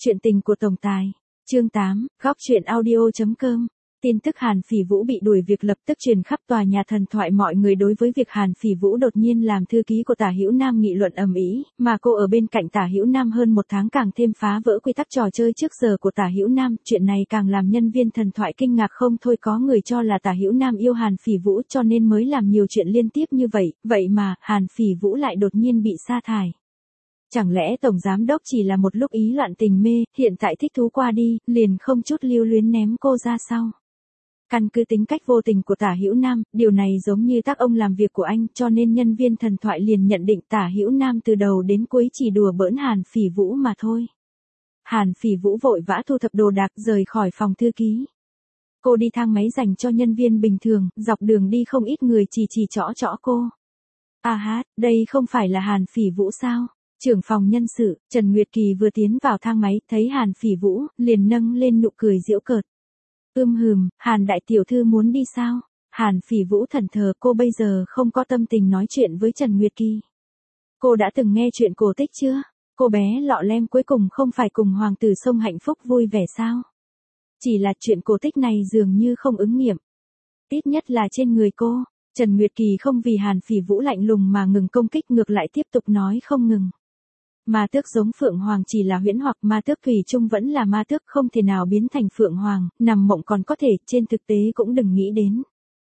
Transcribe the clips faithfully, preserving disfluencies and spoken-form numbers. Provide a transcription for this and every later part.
Chuyện tình của tổng tài. Chương tám, góc truyện audio.com. Tin tức Hàn Phỉ Vũ bị đuổi việc lập tức truyền khắp tòa nhà thần thoại, mọi người đối với việc Hàn Phỉ Vũ đột nhiên làm thư ký của Tả Hữu Nam nghị luận ầm ĩ, mà cô ở bên cạnh Tả Hữu Nam hơn một tháng càng thêm phá vỡ quy tắc trò chơi trước giờ của Tả Hữu Nam, chuyện này càng làm nhân viên thần thoại kinh ngạc không thôi, có người cho là Tả Hữu Nam yêu Hàn Phỉ Vũ cho nên mới làm nhiều chuyện liên tiếp như vậy, vậy mà Hàn Phỉ Vũ lại đột nhiên bị sa thải. Chẳng lẽ tổng giám đốc chỉ là một lúc ý loạn tình mê, hiện tại thích thú qua đi, liền không chút lưu luyến ném cô ra sau? Căn cứ tính cách vô tình của Tả Hữu Nam, điều này giống như tác ông làm việc của anh, cho nên nhân viên thần thoại liền nhận định Tả Hữu Nam từ đầu đến cuối chỉ đùa bỡn Hàn Phỉ Vũ mà thôi. Hàn Phỉ Vũ vội vã thu thập đồ đạc rời khỏi phòng thư ký. Cô đi thang máy dành cho nhân viên bình thường, dọc đường đi không ít người chỉ chỉ trỏ trỏ cô. À hát, đây không phải là Hàn Phỉ Vũ sao? Trưởng phòng nhân sự, Trần Nguyệt Kỳ vừa tiến vào thang máy, thấy Hàn Phỉ Vũ, liền nâng lên nụ cười giễu cợt. Ưm hừm, Hàn đại tiểu thư muốn đi sao? Hàn Phỉ Vũ thẫn thờ, cô bây giờ không có tâm tình nói chuyện với Trần Nguyệt Kỳ. Cô đã từng nghe chuyện cổ tích chưa? Cô bé lọ lem cuối cùng không phải cùng hoàng tử sông hạnh phúc vui vẻ sao? Chỉ là chuyện cổ tích này dường như không ứng nghiệm. Ít nhất là trên người cô. Trần Nguyệt Kỳ không vì Hàn Phỉ Vũ lạnh lùng mà ngừng công kích, ngược lại tiếp tục nói không ngừng. Ma tước giống Phượng Hoàng chỉ là huyễn hoặc, ma tước thủy chung vẫn là ma tước, không thể nào biến thành Phượng Hoàng, nằm mộng còn có thể, trên thực tế cũng đừng nghĩ đến.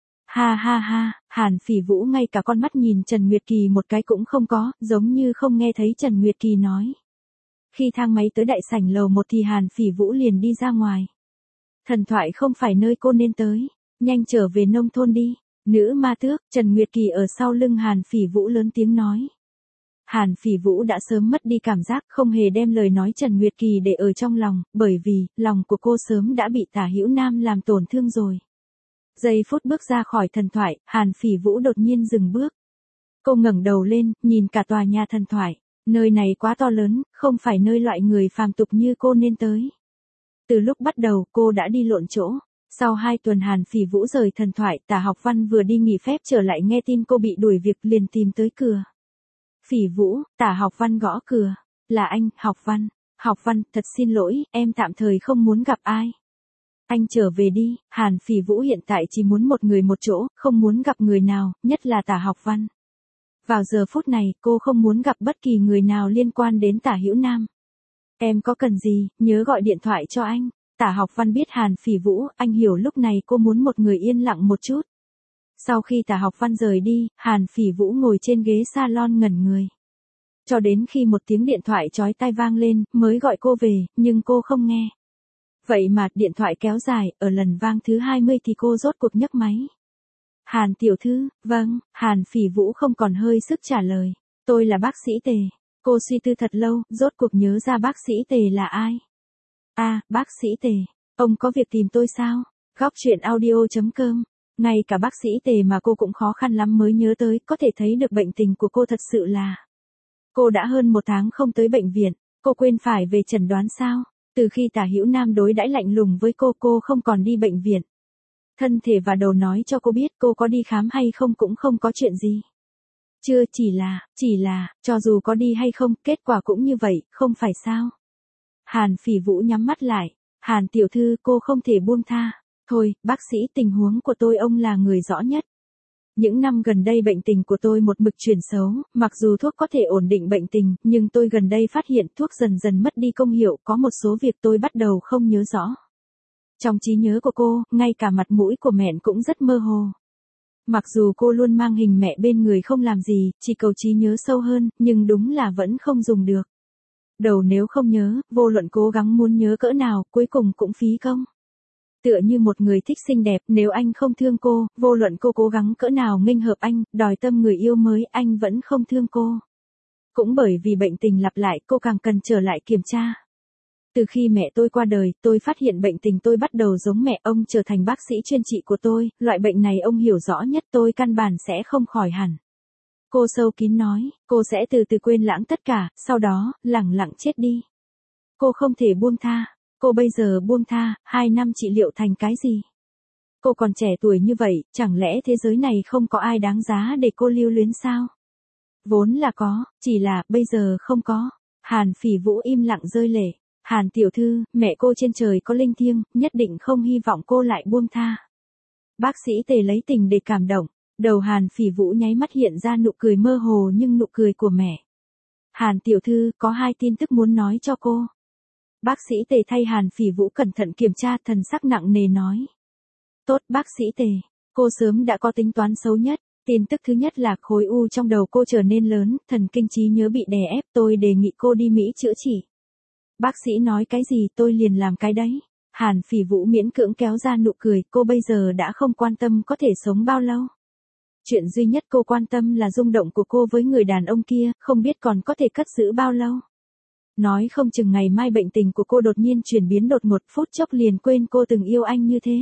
Ha ha ha, Hàn Phỉ Vũ ngay cả con mắt nhìn Trần Nguyệt Kỳ một cái cũng không có, giống như không nghe thấy Trần Nguyệt Kỳ nói. Khi thang máy tới đại sảnh lầu một thì Hàn Phỉ Vũ liền đi ra ngoài. Thần thoại không phải nơi cô nên tới, nhanh trở về nông thôn đi. Nữ ma tước, Trần Nguyệt Kỳ ở sau lưng Hàn Phỉ Vũ lớn tiếng nói. Hàn Phỉ Vũ đã sớm mất đi cảm giác, không hề đem lời nói Trần Nguyệt Kỳ để ở trong lòng, bởi vì, lòng của cô sớm đã bị Tả Hữu Nam làm tổn thương rồi. Giây phút bước ra khỏi thần thoại, Hàn Phỉ Vũ đột nhiên dừng bước. Cô ngẩng đầu lên, nhìn cả tòa nhà thần thoại, nơi này quá to lớn, không phải nơi loại người phàm tục như cô nên tới. Từ lúc bắt đầu, cô đã đi lộn chỗ. Sau hai tuần Hàn Phỉ Vũ rời thần thoại, Tả Học Văn vừa đi nghỉ phép trở lại nghe tin cô bị đuổi việc liền tìm tới cửa. Phỉ Vũ, Tả Học Văn gõ cửa. Là anh, Học Văn. Học Văn, thật xin lỗi, em tạm thời không muốn gặp ai. Anh trở về đi, Hàn Phỉ Vũ hiện tại chỉ muốn một người một chỗ, không muốn gặp người nào, nhất là Tả Học Văn. Vào giờ phút này, cô không muốn gặp bất kỳ người nào liên quan đến Tả Hữu Nam. Em có cần gì, nhớ gọi điện thoại cho anh. Tả Học Văn biết Hàn Phỉ Vũ, anh hiểu lúc này cô muốn một người yên lặng một chút. Sau khi Tả Học Văn rời đi, Hàn Phỉ Vũ ngồi trên ghế salon ngẩn người. Cho đến khi một tiếng điện thoại chói tai vang lên, mới gọi cô về, nhưng cô không nghe. Vậy mà, điện thoại kéo dài, ở lần vang thứ hai mươi thì cô rốt cuộc nhấc máy. Hàn tiểu thư, vâng, Hàn Phỉ Vũ không còn hơi sức trả lời. Tôi là bác sĩ Tề. Cô suy tư thật lâu, rốt cuộc nhớ ra bác sĩ Tề là ai. À, bác sĩ Tề, ông có việc tìm tôi sao? Góc truyện audio.com. Ngay cả bác sĩ Tề mà cô cũng khó khăn lắm mới nhớ tới, có thể thấy được bệnh tình của cô thật sự là. Cô đã hơn một tháng không tới bệnh viện, cô quên phải về chẩn đoán sao? Từ khi Tả Hữu Nam đối đãi lạnh lùng với cô, cô không còn đi bệnh viện. Thân thể và đầu nói cho cô biết cô có đi khám hay không cũng không có chuyện gì. Chưa, chỉ là, chỉ là, cho dù có đi hay không, kết quả cũng như vậy, không phải sao? Hàn Phỉ Vũ nhắm mắt lại. Hàn tiểu thư, cô không thể buông tha. Thôi, bác sĩ, tình huống của tôi ông là người rõ nhất. Những năm gần đây bệnh tình của tôi một mực chuyển xấu, mặc dù thuốc có thể ổn định bệnh tình, nhưng tôi gần đây phát hiện thuốc dần dần mất đi công hiệu, có một số việc tôi bắt đầu không nhớ rõ. Trong trí nhớ của cô, ngay cả mặt mũi của mẹ cũng rất mơ hồ. Mặc dù cô luôn mang hình mẹ bên người không làm gì, chỉ cầu trí nhớ sâu hơn, nhưng đúng là vẫn không dùng được. Đầu nếu không nhớ, vô luận cố gắng muốn nhớ cỡ nào, cuối cùng cũng phí công. Tựa như một người thích xinh đẹp, nếu anh không thương cô, vô luận cô cố gắng cỡ nào nghênh hợp anh, đòi tâm người yêu mới, anh vẫn không thương cô. Cũng bởi vì bệnh tình lặp lại, cô càng cần trở lại kiểm tra. Từ khi mẹ tôi qua đời, tôi phát hiện bệnh tình tôi bắt đầu giống mẹ, ông trở thành bác sĩ chuyên trị của tôi, loại bệnh này ông hiểu rõ nhất, tôi căn bản sẽ không khỏi hẳn. Cô sâu kín nói, cô sẽ từ từ quên lãng tất cả, sau đó, lẳng lặng chết đi. Cô không thể buông tha. Cô bây giờ buông tha, hai năm trị liệu thành cái gì? Cô còn trẻ tuổi như vậy, chẳng lẽ thế giới này không có ai đáng giá để cô lưu luyến sao? Vốn là có, chỉ là, bây giờ không có. Hàn Phỉ Vũ im lặng rơi lệ. Hàn tiểu thư, mẹ cô trên trời có linh thiêng, nhất định không hy vọng cô lại buông tha. Bác sĩ Tề lấy tình để cảm động, đầu Hàn Phỉ Vũ nháy mắt hiện ra nụ cười mơ hồ nhưng nụ cười của mẹ. Hàn tiểu thư, có hai tin tức muốn nói cho cô. Bác sĩ Tề thay Hàn Phỉ Vũ cẩn thận kiểm tra, thần sắc nặng nề nói. Tốt bác sĩ Tề, cô sớm đã có tính toán xấu nhất. Tin tức thứ nhất là khối u trong đầu cô trở nên lớn, thần kinh trí nhớ bị đè ép, tôi đề nghị cô đi Mỹ chữa trị. Bác sĩ nói cái gì tôi liền làm cái đấy. Hàn Phỉ Vũ miễn cưỡng kéo ra nụ cười, cô bây giờ đã không quan tâm có thể sống bao lâu. Chuyện duy nhất cô quan tâm là rung động của cô với người đàn ông kia, không biết còn có thể cất giữ bao lâu. Nói không chừng ngày mai bệnh tình của cô đột nhiên chuyển biến đột ngột, phút chốc liền quên cô từng yêu anh như thế.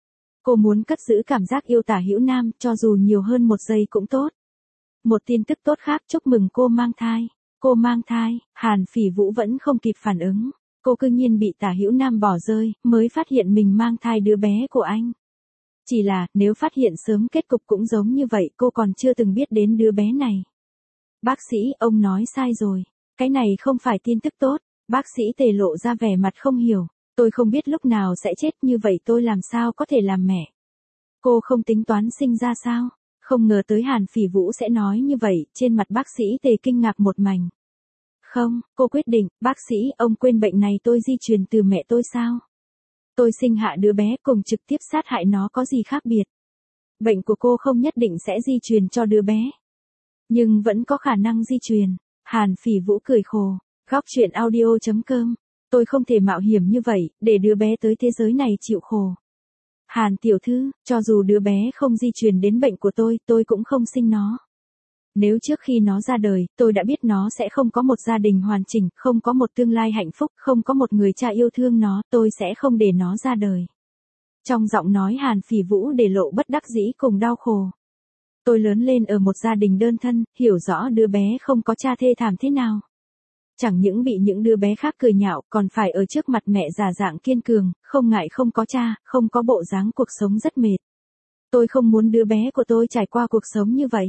Cô muốn cất giữ cảm giác yêu Tả Hữu Nam, cho dù nhiều hơn một giây cũng tốt. Một tin tức tốt khác, chúc mừng cô mang thai. Cô mang thai, Hàn Phỉ Vũ vẫn không kịp phản ứng. Cô cư nhiên bị Tả Hữu Nam bỏ rơi, mới phát hiện mình mang thai đứa bé của anh. Chỉ là, nếu phát hiện sớm kết cục cũng giống như vậy, cô còn chưa từng biết đến đứa bé này. Bác sĩ, ông nói sai rồi. Cái này không phải tin tức tốt. Bác sĩ Tề lộ ra vẻ mặt không hiểu. Tôi không biết lúc nào sẽ chết, như vậy tôi làm sao có thể làm mẹ. Cô không tính toán sinh ra sao? Không ngờ tới Hàn Phỉ Vũ sẽ nói như vậy, trên mặt bác sĩ Tề kinh ngạc một mảnh. Không, cô quyết định, bác sĩ, ông quên bệnh này tôi di truyền từ mẹ tôi sao? Tôi sinh hạ đứa bé cùng trực tiếp sát hại nó có gì khác biệt? Bệnh của cô không nhất định sẽ di truyền cho đứa bé. Nhưng vẫn có khả năng di truyền. Hàn Phỉ Vũ cười khổ. Góc truyện audio chấm com. Tôi không thể mạo hiểm như vậy, để đứa bé tới thế giới này chịu khổ. Hàn tiểu thư, cho dù đứa bé không di truyền đến bệnh của tôi, tôi cũng không sinh nó. Nếu trước khi nó ra đời, tôi đã biết nó sẽ không có một gia đình hoàn chỉnh, không có một tương lai hạnh phúc, không có một người cha yêu thương nó, tôi sẽ không để nó ra đời. Trong giọng nói Hàn Phỉ Vũ để lộ bất đắc dĩ cùng đau khổ. Tôi lớn lên ở một gia đình đơn thân, hiểu rõ đứa bé không có cha thê thảm thế nào. Chẳng những bị những đứa bé khác cười nhạo, còn phải ở trước mặt mẹ già dạng kiên cường, không ngại không có cha, không có bộ dáng, cuộc sống rất mệt. Tôi không muốn đứa bé của tôi trải qua cuộc sống như vậy.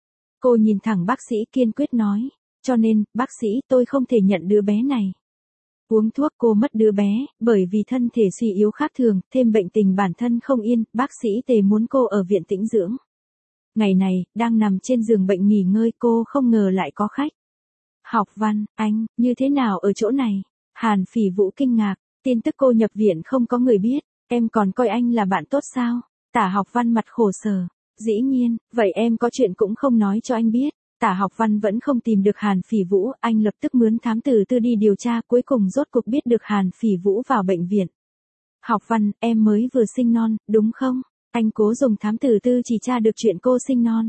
Cô nhìn thẳng bác sĩ kiên quyết nói, cho nên, bác sĩ tôi không thể nhận đứa bé này. Uống thuốc cô mất đứa bé, bởi vì thân thể suy yếu khác thường, thêm bệnh tình bản thân không yên, bác sĩ Tề muốn cô ở viện tĩnh dưỡng. Ngày này, đang nằm trên giường bệnh nghỉ ngơi, cô không ngờ lại có khách. Học Văn, anh, như thế nào ở chỗ này? Hàn Phỉ Vũ kinh ngạc, tin tức cô nhập viện không có người biết, em còn coi anh là bạn tốt sao? Tả Học Văn mặt khổ sở, dĩ nhiên, vậy em có chuyện cũng không nói cho anh biết. Tả Học Văn vẫn không tìm được Hàn Phỉ Vũ, anh lập tức mướn thám tử tư đi điều tra, cuối cùng rốt cuộc biết được Hàn Phỉ Vũ vào bệnh viện. Học Văn, em mới vừa sinh non, đúng không? Anh cố dùng thám tử tư chỉ tra được chuyện cô sinh non.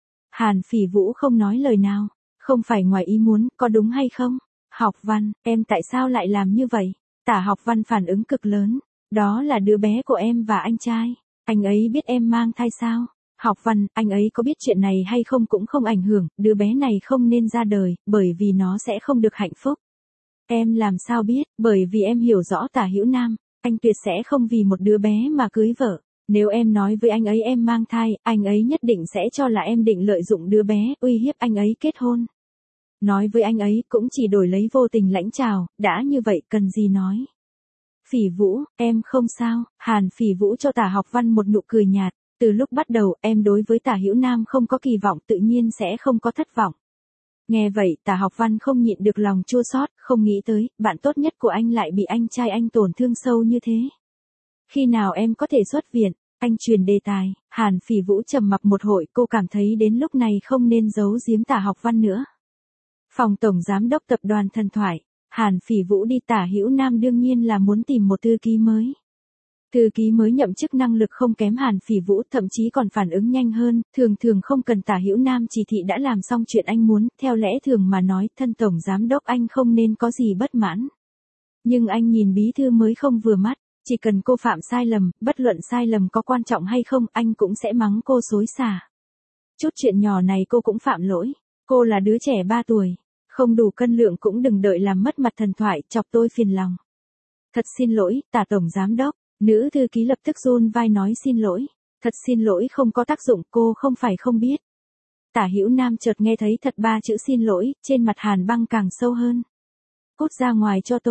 Hàn Phỉ Vũ không nói lời nào. Không phải ngoài ý muốn, có đúng hay không? Học Văn, em tại sao lại làm như vậy? Tả Học Văn phản ứng cực lớn. Đó là đứa bé của em và anh trai. Anh ấy biết em mang thai sao? Học Văn, anh ấy có biết chuyện này hay không cũng không ảnh hưởng, đứa bé này không nên ra đời, bởi vì nó sẽ không được hạnh phúc. Em làm sao biết, bởi vì em hiểu rõ Tả Hữu Nam, anh tuyệt sẽ không vì một đứa bé mà cưới vợ. Nếu em nói với anh ấy em mang thai, anh ấy nhất định sẽ cho là em định lợi dụng đứa bé, uy hiếp anh ấy kết hôn. Nói với anh ấy cũng chỉ đổi lấy vô tình lãnh chào, đã như vậy cần gì nói. Phỉ Vũ, em không sao, Hàn Phỉ Vũ cho Tả Học Văn một nụ cười nhạt, từ lúc bắt đầu em đối với Tả Hữu Nam không có kỳ vọng tự nhiên sẽ không có thất vọng. Nghe vậy Tả Học Văn không nhịn được lòng chua xót, không nghĩ tới, bạn tốt nhất của anh lại bị anh trai anh tổn thương sâu như thế. Khi nào em có thể xuất viện? Anh truyền đề tài, Hàn Phỉ Vũ trầm mặc một hồi, cô cảm thấy đến lúc này không nên giấu giếm Tả Học Văn nữa. Phòng tổng giám đốc tập đoàn Thần Thoại, Hàn Phỉ Vũ đi. Tả Hữu Nam đương nhiên là muốn tìm một thư ký mới. Thư ký mới nhậm chức năng lực không kém Hàn Phỉ Vũ, thậm chí còn phản ứng nhanh hơn, thường thường không cần Tả Hữu Nam chỉ thị đã làm xong chuyện anh muốn, theo lẽ thường mà nói, thân tổng giám đốc anh không nên có gì bất mãn. Nhưng anh nhìn bí thư mới không vừa mắt. Chỉ cần cô phạm sai lầm, bất luận sai lầm có quan trọng hay không, anh cũng sẽ mắng cô xối xả. Chút chuyện nhỏ này cô cũng phạm lỗi. Cô là đứa trẻ ba tuổi. Không đủ cân lượng cũng đừng đợi làm mất mặt Thần Thoại, chọc tôi phiền lòng. Thật xin lỗi, Tả tổng giám đốc. Nữ thư ký lập tức run vai nói xin lỗi. Thật xin lỗi không có tác dụng, cô không phải không biết. Tả Hữu Nam chợt nghe thấy thật ba chữ xin lỗi, trên mặt Hàn Băng càng sâu hơn. Cút ra ngoài cho tôi.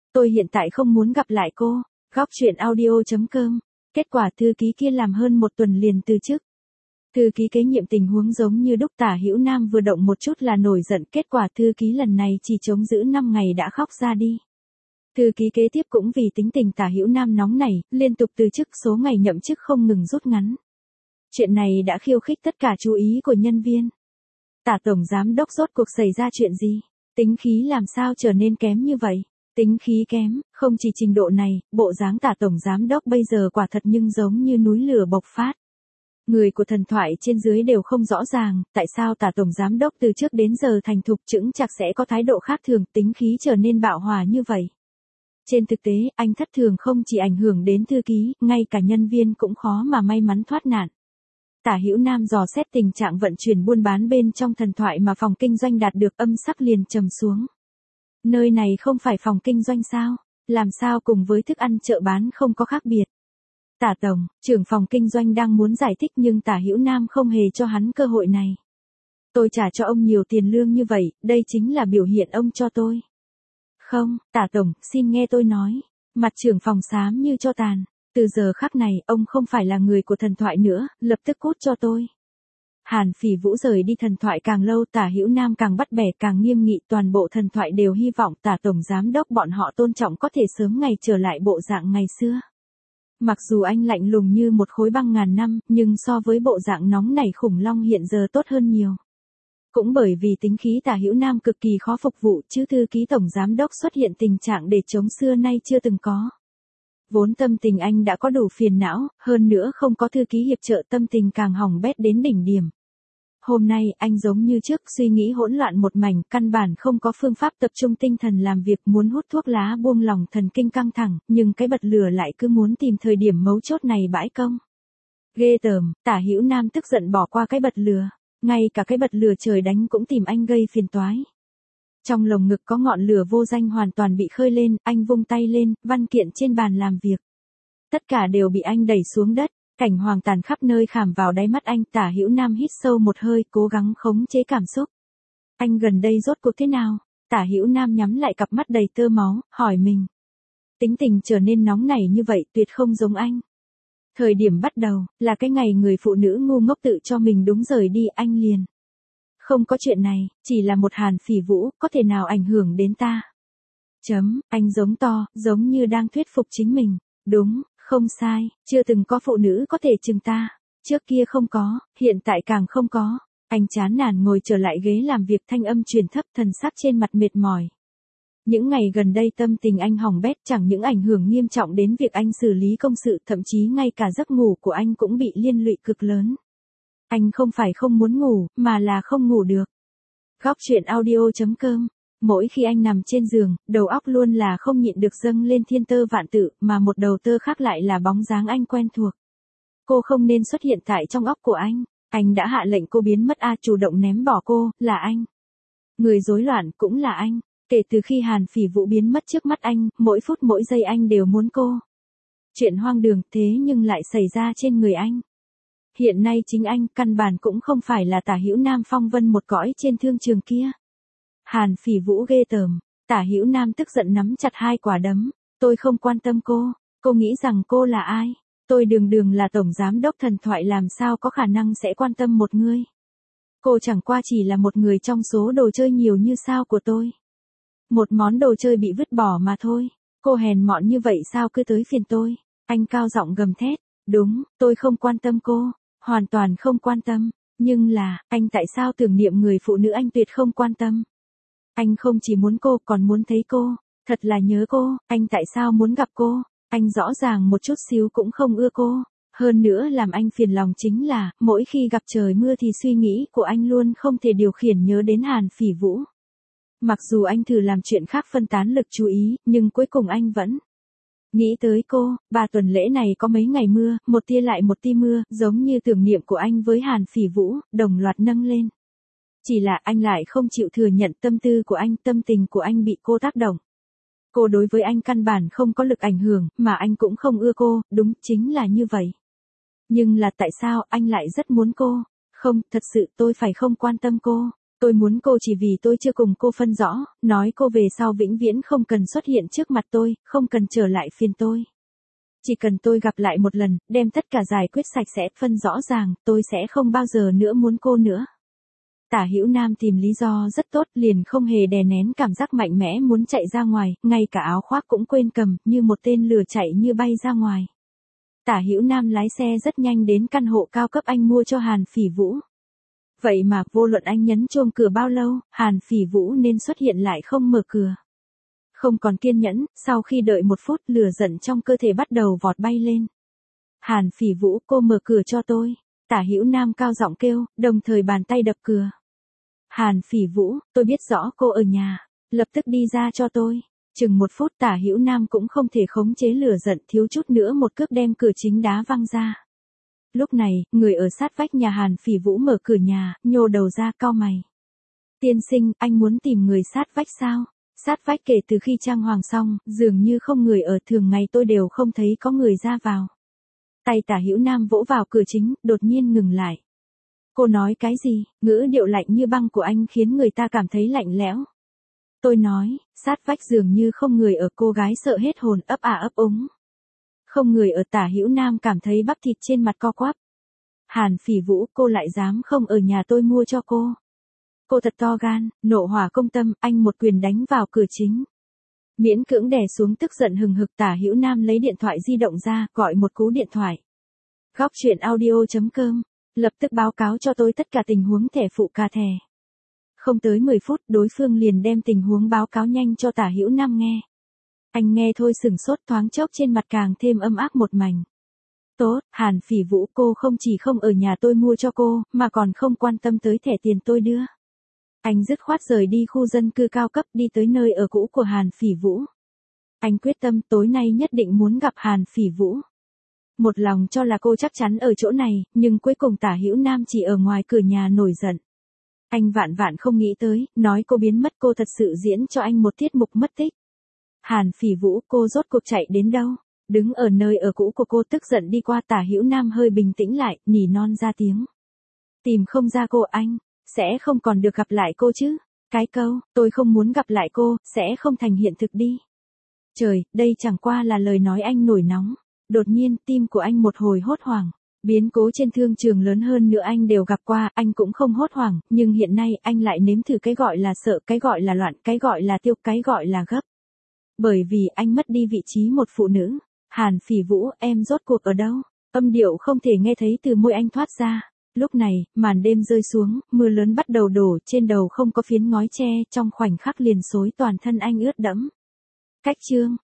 Tôi hiện tại không muốn gặp lại cô. Góc chuyện audio.com. Kết quả thư ký kia làm hơn một tuần liền từ chức. Thư ký kế nhiệm tình huống giống như đúc. Tả Hữu Nam vừa động một chút là nổi giận, kết quả thư ký lần này chỉ chống giữ năm ngày đã khóc ra đi. Thư ký kế tiếp cũng vì tính tình Tả Hữu Nam nóng nảy, liên tục từ chức, số ngày nhậm chức không ngừng rút ngắn. Chuyện này đã khiêu khích tất cả chú ý của nhân viên. Tả tổng giám đốc rốt cuộc xảy ra chuyện gì? Tính khí làm sao trở nên kém như vậy? Tính khí kém, không chỉ trình độ này, bộ dáng Tả tổng giám đốc bây giờ quả thật nhưng giống như núi lửa bộc phát. Người của thần thoại trên dưới đều không rõ ràng, tại sao Tả tổng giám đốc từ trước đến giờ thành thục chững chạc sẽ có thái độ khác thường, tính khí trở nên bạo hòa như vậy. Trên thực tế, anh thất thường không chỉ ảnh hưởng đến thư ký, ngay cả nhân viên cũng khó mà may mắn thoát nạn. Tả Hữu Nam dò xét tình trạng vận chuyển buôn bán bên trong thần thoại mà phòng kinh doanh đạt được, âm sắc liền trầm xuống. Nơi này không phải phòng kinh doanh sao? Làm sao cùng với thức ăn chợ bán không có khác biệt? Tả tổng, trưởng phòng kinh doanh đang muốn giải thích nhưng Tả Hữu Nam không hề cho hắn cơ hội này. Tôi trả cho ông nhiều tiền lương như vậy, đây chính là biểu hiện ông cho tôi. Không, Tả tổng, xin nghe tôi nói. Mặt trưởng phòng xám như cho tàn. Từ giờ khắc này, ông không phải là người của thần thoại nữa, lập tức cút cho tôi. Hàn Phỉ Vũ rời đi thần thoại càng lâu, Tả Hữu Nam càng bắt bẻ càng nghiêm nghị, toàn bộ thần thoại đều hy vọng Tả tổng giám đốc bọn họ tôn trọng có thể sớm ngày trở lại bộ dạng ngày xưa. Mặc dù anh lạnh lùng như một khối băng ngàn năm, nhưng so với bộ dạng nóng nảy khủng long hiện giờ tốt hơn nhiều. Cũng bởi vì tính khí Tả Hữu Nam cực kỳ khó phục vụ, chứ thư ký tổng giám đốc xuất hiện tình trạng để chống xưa nay chưa từng có. Vốn tâm tình anh đã có đủ phiền não, hơn nữa không có thư ký hiệp trợ tâm tình càng hỏng bét đến đỉnh điểm. Hôm nay anh giống như trước, suy nghĩ hỗn loạn một mảnh, căn bản không có phương pháp tập trung tinh thần làm việc, muốn hút thuốc lá buông lỏng thần kinh căng thẳng, nhưng cái bật lửa lại cứ muốn tìm thời điểm mấu chốt này bãi công. Ghê tởm, Tả Hữu Nam tức giận bỏ qua cái bật lửa, ngay cả cái bật lửa trời đánh cũng tìm anh gây phiền toái. Trong lồng ngực có ngọn lửa vô danh hoàn toàn bị khơi lên, anh vung tay lên, văn kiện trên bàn làm việc. Tất cả đều bị anh đẩy xuống đất, cảnh hoàng tàn khắp nơi khảm vào đáy mắt anh. Tả Hữu Nam hít sâu một hơi, cố gắng khống chế cảm xúc. Anh gần đây rốt cuộc thế nào? Tả Hữu Nam nhắm lại cặp mắt đầy tơ máu, hỏi mình. Tính tình trở nên nóng nảy như vậy tuyệt không giống anh. Thời điểm bắt đầu, là cái ngày người phụ nữ ngu ngốc tự cho mình đúng rời đi, anh liền. Không có chuyện này, chỉ là một Hàn Phỉ Vũ, có thể nào ảnh hưởng đến ta? Chấm, anh giống to, giống như đang thuyết phục chính mình. Đúng, không sai, chưa từng có phụ nữ có thể chừng ta. Trước kia không có, hiện tại càng không có. Anh chán nản ngồi trở lại ghế làm việc, thanh âm truyền thấp, thần sắc trên mặt mệt mỏi. Những ngày gần đây tâm tình anh hỏng bét, chẳng những ảnh hưởng nghiêm trọng đến việc anh xử lý công sự, thậm chí ngay cả giấc ngủ của anh cũng bị liên lụy cực lớn. Anh không phải không muốn ngủ, mà là không ngủ được. Góc chuyện audio.com. Mỗi khi anh nằm trên giường, đầu óc luôn là không nhịn được dâng lên thiên tơ vạn tự, mà một đầu tơ khác lại là bóng dáng anh quen thuộc. Cô không nên xuất hiện tại trong óc của anh. Anh đã hạ lệnh cô biến mất a, chủ động ném bỏ cô, là anh. Người rối loạn cũng là anh. Kể từ khi Hàn Phỉ Vũ biến mất trước mắt anh, mỗi phút mỗi giây anh đều muốn cô. Chuyện hoang đường thế nhưng lại xảy ra trên người anh. Hiện nay chính anh, căn bản cũng không phải là Tả Hữu Nam phong vân một cõi trên thương trường kia. Hàn Phỉ Vũ ghê tởm. Tả Hữu Nam tức giận nắm chặt hai quả đấm. Tôi không quan tâm cô. Cô nghĩ rằng cô là ai? Tôi đường đường là tổng giám đốc thần thoại, làm sao có khả năng sẽ quan tâm một người? Cô chẳng qua chỉ là một người trong số đồ chơi nhiều như sao của tôi. Một món đồ chơi bị vứt bỏ mà thôi. Cô hèn mọn như vậy sao cứ tới phiền tôi? Anh cao giọng gầm thét. Đúng, tôi không quan tâm cô. Hoàn toàn không quan tâm. Nhưng là, anh tại sao tưởng niệm người phụ nữ anh tuyệt không quan tâm? Anh không chỉ muốn cô, còn muốn thấy cô. Thật là nhớ cô. Anh tại sao muốn gặp cô? Anh rõ ràng một chút xíu cũng không ưa cô. Hơn nữa làm anh phiền lòng chính là, mỗi khi gặp trời mưa thì suy nghĩ của anh luôn không thể điều khiển nhớ đến Hàn Phỉ Vũ. Mặc dù anh thử làm chuyện khác phân tán lực chú ý, nhưng cuối cùng anh vẫn nghĩ tới cô. Ba tuần lễ này có mấy ngày mưa, một tia lại một tia mưa, giống như tưởng niệm của anh với Hàn Phỉ Vũ, đồng loạt nâng lên. Chỉ là anh lại không chịu thừa nhận tâm tư của anh, tâm tình của anh bị cô tác động. Cô đối với anh căn bản không có lực ảnh hưởng, mà anh cũng không ưa cô, đúng, chính là như vậy. Nhưng là tại sao anh lại rất muốn cô? Không, thật sự tôi phải không quan tâm cô. Tôi muốn cô chỉ vì tôi chưa cùng cô phân rõ, nói cô về sau vĩnh viễn không cần xuất hiện trước mặt tôi, không cần trở lại phiền tôi. Chỉ cần tôi gặp lại một lần, đem tất cả giải quyết sạch sẽ, phân rõ ràng, tôi sẽ không bao giờ nữa muốn cô nữa. Tả Hữu Nam tìm lý do rất tốt, liền không hề đè nén cảm giác mạnh mẽ muốn chạy ra ngoài, ngay cả áo khoác cũng quên cầm, như một tên lừa chạy như bay ra ngoài. Tả Hữu Nam lái xe rất nhanh đến căn hộ cao cấp anh mua cho Hàn Phỉ Vũ. Vậy mà, vô luận anh nhấn chuông cửa bao lâu, Hàn Phỉ Vũ nên xuất hiện lại không mở cửa. Không còn kiên nhẫn, sau khi đợi một phút, lửa giận trong cơ thể bắt đầu vọt bay lên. Hàn Phỉ Vũ, cô mở cửa cho tôi. Tả Hữu Nam cao giọng kêu, đồng thời bàn tay đập cửa. Hàn Phỉ Vũ, tôi biết rõ cô ở nhà, lập tức đi ra cho tôi. Chừng một phút Tả Hữu Nam cũng không thể khống chế lửa giận, thiếu chút nữa một cước đem cửa chính đá văng ra. Lúc này, người ở sát vách nhà Hàn Phỉ Vũ mở cửa nhà, nhô đầu ra cau mày. Tiên sinh, anh muốn tìm người sát vách sao? Sát vách kể từ khi trang hoàng xong, dường như không người ở, thường ngày tôi đều không thấy có người ra vào. Tay Tả Hữu Nam vỗ vào cửa chính, đột nhiên ngừng lại. Cô nói cái gì? Ngữ điệu lạnh như băng của anh khiến người ta cảm thấy lạnh lẽo. Tôi nói, sát vách dường như không người ở, cô gái sợ hết hồn, ấp à ấp úng. Không người ở. Tả Hữu Nam cảm thấy bắp thịt trên mặt co quắp. Hàn Phỉ Vũ, cô lại dám không ở nhà tôi mua cho cô. Cô thật to gan, nộ hỏa công tâm, anh một quyền đánh vào cửa chính. Miễn cưỡng đè xuống tức giận hừng hực. Tả Hữu Nam lấy điện thoại di động ra, gọi một cú điện thoại. Góc truyện audio chấm com, lập tức báo cáo cho tôi tất cả tình huống thẻ phụ ca thẻ. Không tới mười phút, đối phương liền đem tình huống báo cáo nhanh cho Tả Hữu Nam nghe. Anh nghe thôi sửng sốt, thoáng chốc trên mặt càng thêm âm ác một mảnh. Tốt, Hàn Phỉ Vũ, cô không chỉ không ở nhà tôi mua cho cô, mà còn không quan tâm tới thẻ tiền tôi đưa. Anh dứt khoát rời đi khu dân cư cao cấp, đi tới nơi ở cũ của Hàn Phỉ Vũ. Anh quyết tâm tối nay nhất định muốn gặp Hàn Phỉ Vũ. Một lòng cho là cô chắc chắn ở chỗ này, nhưng cuối cùng Tả Hữu Nam chỉ ở ngoài cửa nhà nổi giận. Anh vạn vạn không nghĩ tới, nói cô biến mất, cô thật sự diễn cho anh một tiết mục mất tích. Hàn Phỉ Vũ, cô rốt cuộc chạy đến đâu? Đứng ở nơi ở cũ của cô tức giận đi qua. Tả Hữu Nam hơi bình tĩnh lại, nỉ non ra tiếng. Tìm không ra cô anh, sẽ không còn được gặp lại cô chứ? Cái câu, tôi không muốn gặp lại cô, sẽ không thành hiện thực đi. Trời, đây chẳng qua là lời nói anh nổi nóng. Đột nhiên, tim của anh một hồi hốt hoảng. Biến cố trên thương trường lớn hơn nữa anh đều gặp qua, anh cũng không hốt hoảng, nhưng hiện nay anh lại nếm thử cái gọi là sợ, cái gọi là loạn, cái gọi là tiêu, cái gọi là gấp. Bởi vì anh mất đi vị trí một phụ nữ. Hàn Phỉ Vũ, em rốt cuộc ở đâu? Âm điệu không thể nghe thấy từ môi anh thoát ra. Lúc này, màn đêm rơi xuống, mưa lớn bắt đầu đổ, trên đầu không có phiến ngói che, trong khoảnh khắc liền xối toàn thân anh ướt đẫm. Cách chương